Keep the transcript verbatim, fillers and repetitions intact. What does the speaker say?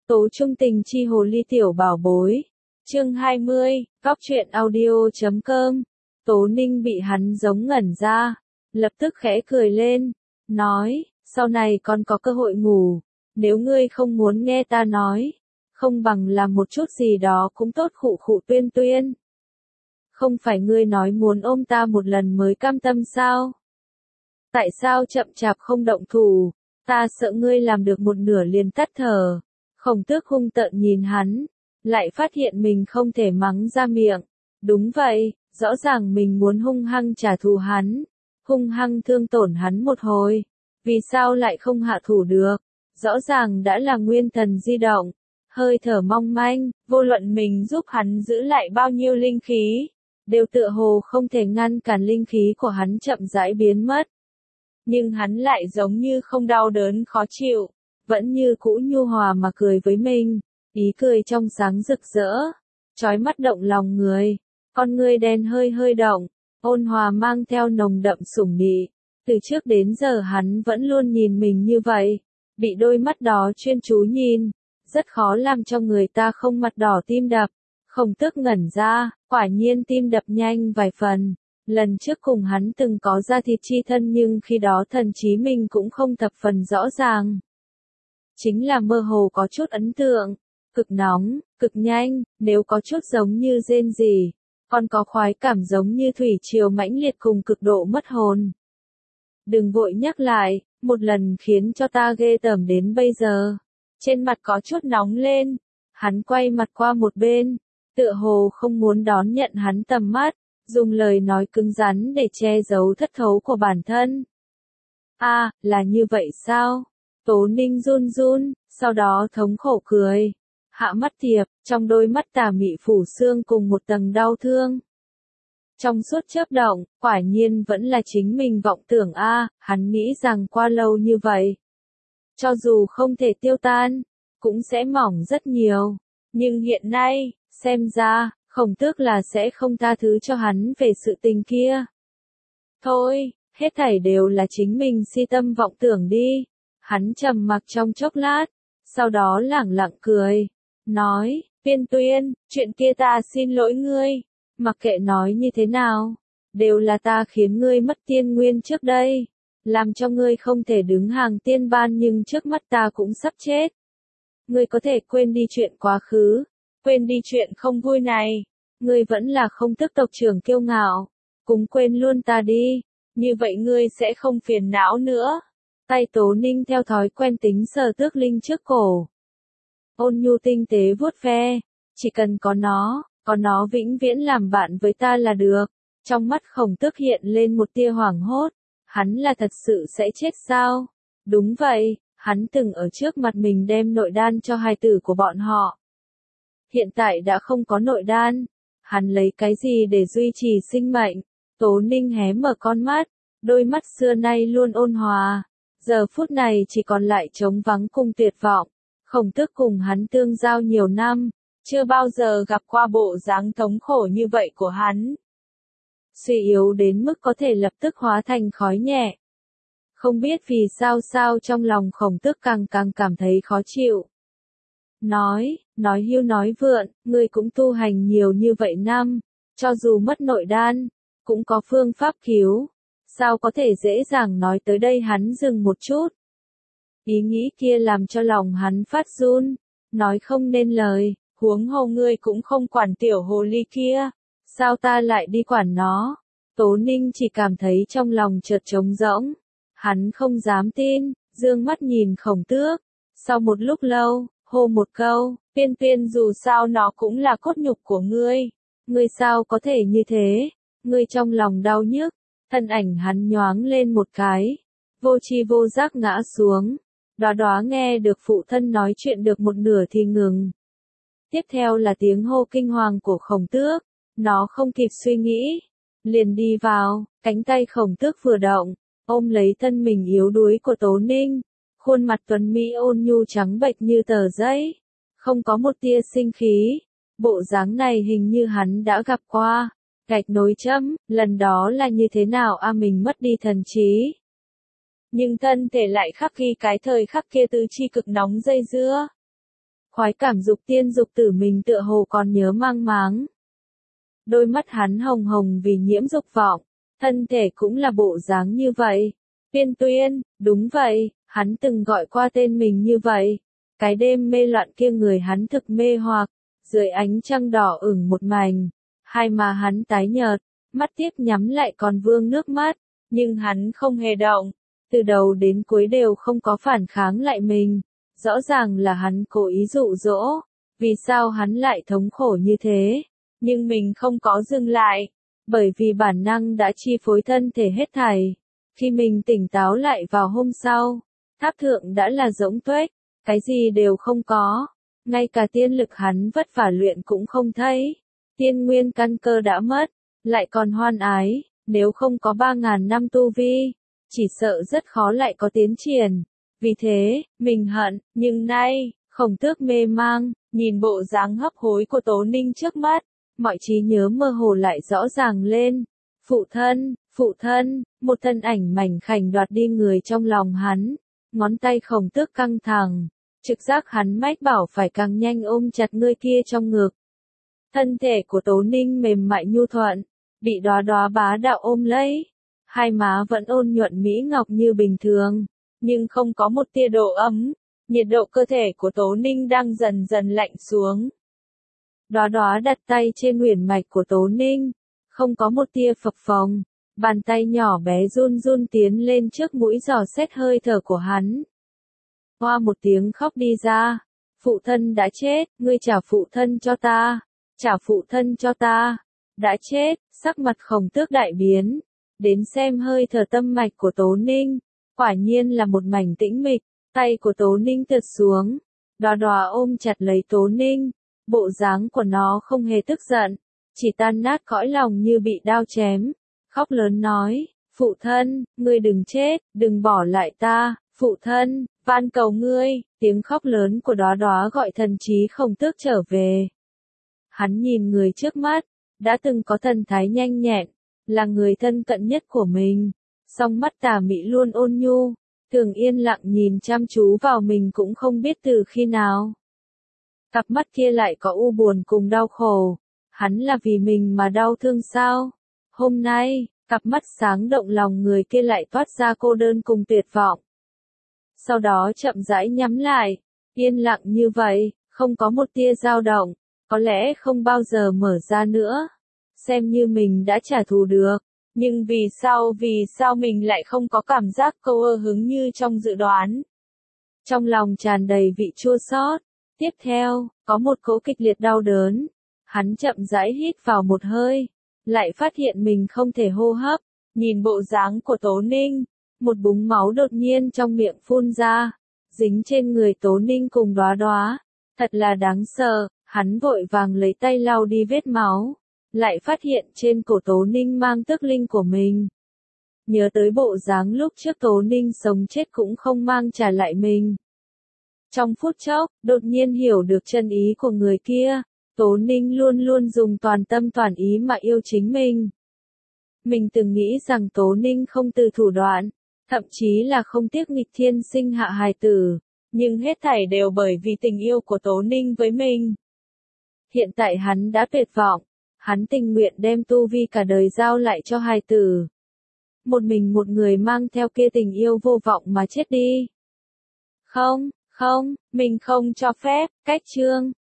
Tố trung tình chi hồ ly tiểu bảo bối. Chương hai mươi, góc truyện audio chấm com. Tố Ninh bị hắn giống ngẩn ra, lập tức khẽ cười lên, nói, sau này con có cơ hội ngủ, nếu ngươi không muốn nghe ta nói, không bằng làm một chút gì đó cũng tốt. Khụ khụ tuyên tuyên. Không phải ngươi nói muốn ôm ta một lần mới cam tâm sao? Tại sao chậm chạp không động thủ? Ta sợ ngươi làm được một nửa liền tắt thở. Khổng Tước hung tợn nhìn hắn, lại phát hiện mình không thể mắng ra miệng. Đúng vậy, rõ ràng mình muốn hung hăng trả thù hắn, hung hăng thương tổn hắn một hồi. Vì sao lại không hạ thủ được? Rõ ràng đã là nguyên thần di động, hơi thở mong manh, vô luận mình giúp hắn giữ lại bao nhiêu linh khí, đều tựa hồ không thể ngăn cản linh khí của hắn chậm rãi biến mất. Nhưng hắn lại giống như không đau đớn khó chịu, vẫn như cũ nhu hòa mà cười với mình, ý cười trong sáng rực rỡ, chói mắt động lòng người, con ngươi đen hơi hơi động, ôn hòa mang theo nồng đậm sủng nị. Từ trước đến giờ hắn vẫn luôn nhìn mình như vậy, bị đôi mắt đó chuyên chú nhìn, rất khó làm cho người ta không mặt đỏ tim đập. Khổng Tước ngẩn ra, quả nhiên tim đập nhanh vài phần. Lần trước cùng hắn từng có da thịt chi thân nhưng khi đó thần trí mình cũng không thập phần rõ ràng. Chính là mơ hồ có chút ấn tượng, cực nóng, cực nhanh, nếu có chút giống như rên rỉ, còn có khoái cảm giống như thủy triều mãnh liệt cùng cực độ mất hồn. Đừng vội nhắc lại, một lần khiến cho ta ghê tởm đến bây giờ. Trên mặt có chút nóng lên, hắn quay mặt qua một bên, tựa hồ không muốn đón nhận hắn tầm mắt, dùng lời nói cứng rắn để che giấu thất thố của bản thân. A, à, là như vậy sao? Tố Ninh run run, sau đó thống khổ cười. Hạ mắt thiệp, trong đôi mắt tà mị phủ xương cùng một tầng đau thương. Trong suốt chớp động, quả nhiên vẫn là chính mình vọng tưởng a, à, hắn nghĩ rằng qua lâu như vậy, cho dù không thể tiêu tan, cũng sẽ mỏng rất nhiều. Nhưng hiện nay, xem ra, Khổng Tước là sẽ không tha thứ cho hắn về sự tình kia. Thôi, hết thảy đều là chính mình si tâm vọng tưởng đi. Hắn trầm mặc trong chốc lát, sau đó lẳng lặng cười, nói, Tuyên Tuyên, chuyện kia ta xin lỗi ngươi, mặc kệ nói như thế nào, đều là ta khiến ngươi mất tiên nguyên trước đây, làm cho ngươi không thể đứng hàng tiên ban nhưng trước mắt ta cũng sắp chết. Ngươi có thể quên đi chuyện quá khứ, quên đi chuyện không vui này, ngươi vẫn là Không Tước tộc trưởng kiêu ngạo, cũng quên luôn ta đi, như vậy ngươi sẽ không phiền não nữa. Tay Tố Ninh theo thói quen tính sờ tước linh trước cổ. Ôn nhu tinh tế vuốt ve, chỉ cần có nó, có nó vĩnh viễn làm bạn với ta là được. Trong mắt Khổng Tước hiện lên một tia hoảng hốt, hắn là thật sự sẽ chết sao? Đúng vậy, hắn từng ở trước mặt mình đem nội đan cho hài tử của bọn họ. Hiện tại đã không có nội đan, hắn lấy cái gì để duy trì sinh mệnh? Tố Ninh hé mở con mắt, đôi mắt xưa nay luôn ôn hòa, giờ phút này chỉ còn lại trống vắng cùng tuyệt vọng. Khổng Tước cùng hắn tương giao nhiều năm, chưa bao giờ gặp qua bộ dáng thống khổ như vậy của hắn. Suy yếu đến mức có thể lập tức hóa thành khói nhẹ. Không biết vì sao sao trong lòng Khổng Tước càng càng cảm thấy khó chịu. Nói, nói hưu nói vượn, ngươi cũng tu hành nhiều như vậy năm, cho dù mất nội đan, cũng có phương pháp cứu. Sao có thể dễ dàng nói tới đây? Hắn dừng một chút. Ý nghĩ kia làm cho lòng hắn phát run, nói không nên lời, huống hồ ngươi cũng không quản tiểu hồ ly kia, sao ta lại đi quản nó? Tố Ninh chỉ cảm thấy trong lòng chợt trống rỗng, hắn không dám tin, dương mắt nhìn Khổng Tước, sau một lúc lâu, hô một câu, Tuyên Tuyên dù sao nó cũng là cốt nhục của ngươi, ngươi sao có thể như thế? Ngươi trong lòng đau nhức. Thân ảnh hắn nhoáng lên một cái, vô tri vô giác ngã xuống. Đóa Đóa nghe được phụ thân nói chuyện được một nửa thì ngừng. Tiếp theo là tiếng hô kinh hoàng của Khổng Tước, nó không kịp suy nghĩ, liền đi vào, cánh tay Khổng Tước vừa động, ôm lấy thân mình yếu đuối của Tố Ninh, khuôn mặt tuấn mỹ ôn nhu trắng bệch như tờ giấy, không có một tia sinh khí. Bộ dáng này hình như hắn đã gặp qua. Gạch nối chấm, lần đó là như thế nào a à, mình mất đi thần trí. Nhưng thân thể lại khắc ghi cái thời khắc kia tứ chi cực nóng dây dưa. khoái cảm dục tiên dục tử mình tựa hồ còn nhớ mang máng. Đôi mắt hắn hồng hồng vì nhiễm dục vọng, thân thể cũng là bộ dáng như vậy. Tuyên Tuyên, đúng vậy, hắn từng gọi qua tên mình như vậy. Cái đêm mê loạn kia người hắn thực mê hoặc, dưới ánh trăng đỏ ửng một mảnh, hai má hắn tái nhợt, mắt tiếp nhắm lại còn vương nước mắt, nhưng hắn không hề động, từ đầu đến cuối đều không có phản kháng lại mình. Rõ ràng là hắn cố ý dụ dỗ, vì sao hắn lại thống khổ như thế, nhưng mình không có dừng lại, bởi vì bản năng đã chi phối thân thể hết thảy. Khi mình tỉnh táo lại vào hôm sau, tháp thượng đã là rỗng tuếch, cái gì đều không có, ngay cả tiên lực hắn vất vả luyện cũng không thấy, tiên nguyên căn cơ đã mất, lại còn hoan ái, nếu không có ba ngàn năm tu vi, chỉ sợ rất khó lại có tiến triển. Vì thế, mình hận, nhưng nay, Khổng Tước mê mang, nhìn bộ dáng hấp hối của Tố Ninh trước mắt, mọi trí nhớ mơ hồ lại rõ ràng lên. Phụ thân, phụ thân, một thân ảnh mảnh khảnh đoạt đi người trong lòng hắn, ngón tay Khổng Tước căng thẳng, trực giác hắn mách bảo phải càng nhanh ôm chặt người kia trong ngực. Thân thể của Tố Ninh mềm mại nhu thuận, bị đóa đóa bá đạo ôm lấy, hai má vẫn ôn nhuận mỹ ngọc như bình thường, nhưng không có một tia độ ấm, nhiệt độ cơ thể của Tố Ninh đang dần dần lạnh xuống. Đóa đóa đặt tay trên huyền mạch của Tố Ninh, không có một tia phập phồng, bàn tay nhỏ bé run run tiến lên trước mũi dò xét hơi thở của hắn. Hoa một tiếng khóc đi ra, phụ thân đã chết, ngươi trả phụ thân cho ta, trả phụ thân cho ta, đã chết, sắc mặt Khổng Tước đại biến, đến xem hơi thở tâm mạch của Tố Ninh. Quả nhiên là một mảnh tĩnh mịch, tay của Tố Ninh trượt xuống, đóa đóa ôm chặt lấy Tố Ninh, bộ dáng của nó không hề tức giận, chỉ tan nát cõi lòng như bị đao chém, khóc lớn nói, phụ thân, ngươi đừng chết, đừng bỏ lại ta, phụ thân, van cầu ngươi, tiếng khóc lớn của đóa đóa gọi thần trí Khổng Tước trở về. Hắn nhìn người trước mắt, đã từng có thần thái nhanh nhẹn, là người thân cận nhất của mình. Song mắt tà mị luôn ôn nhu, thường yên lặng nhìn chăm chú vào mình cũng không biết từ khi nào. Cặp mắt kia lại có u buồn cùng đau khổ, hắn là vì mình mà đau thương sao? Hôm nay, cặp mắt sáng động lòng người kia lại toát ra cô đơn cùng tuyệt vọng. Sau đó chậm rãi nhắm lại, yên lặng như vậy, không có một tia dao động, có lẽ không bao giờ mở ra nữa. Xem như mình đã trả thù được. Nhưng vì sao vì sao mình lại không có cảm giác câu ơ hứng như trong dự đoán. Trong lòng tràn đầy vị chua xót. Tiếp theo, có một cỗ kịch liệt đau đớn. Hắn chậm rãi hít vào một hơi, lại phát hiện mình không thể hô hấp. Nhìn bộ dáng của Tố Ninh, một búng máu đột nhiên trong miệng phun ra, dính trên người Tố Ninh cùng đóa đóa. Thật là đáng sợ, hắn vội vàng lấy tay lau đi vết máu. Lại phát hiện trên cổ Tố Ninh mang tước linh của mình. Nhớ tới bộ dáng lúc trước Tố Ninh sống chết cũng không mang trả lại mình. Trong phút chốc, đột nhiên hiểu được chân ý của người kia, Tố Ninh luôn luôn dùng toàn tâm toàn ý mà yêu chính mình. Mình từng nghĩ rằng Tố Ninh không từ thủ đoạn, thậm chí là không tiếc nghịch thiên sinh hạ hài tử, nhưng hết thảy đều bởi vì tình yêu của Tố Ninh với mình. Hiện tại hắn đã tuyệt vọng. Hắn tình nguyện đem tu vi cả đời giao lại cho hài tử. Một mình một người mang theo kia tình yêu vô vọng mà chết đi. Không, không, mình không cho phép, cách chương.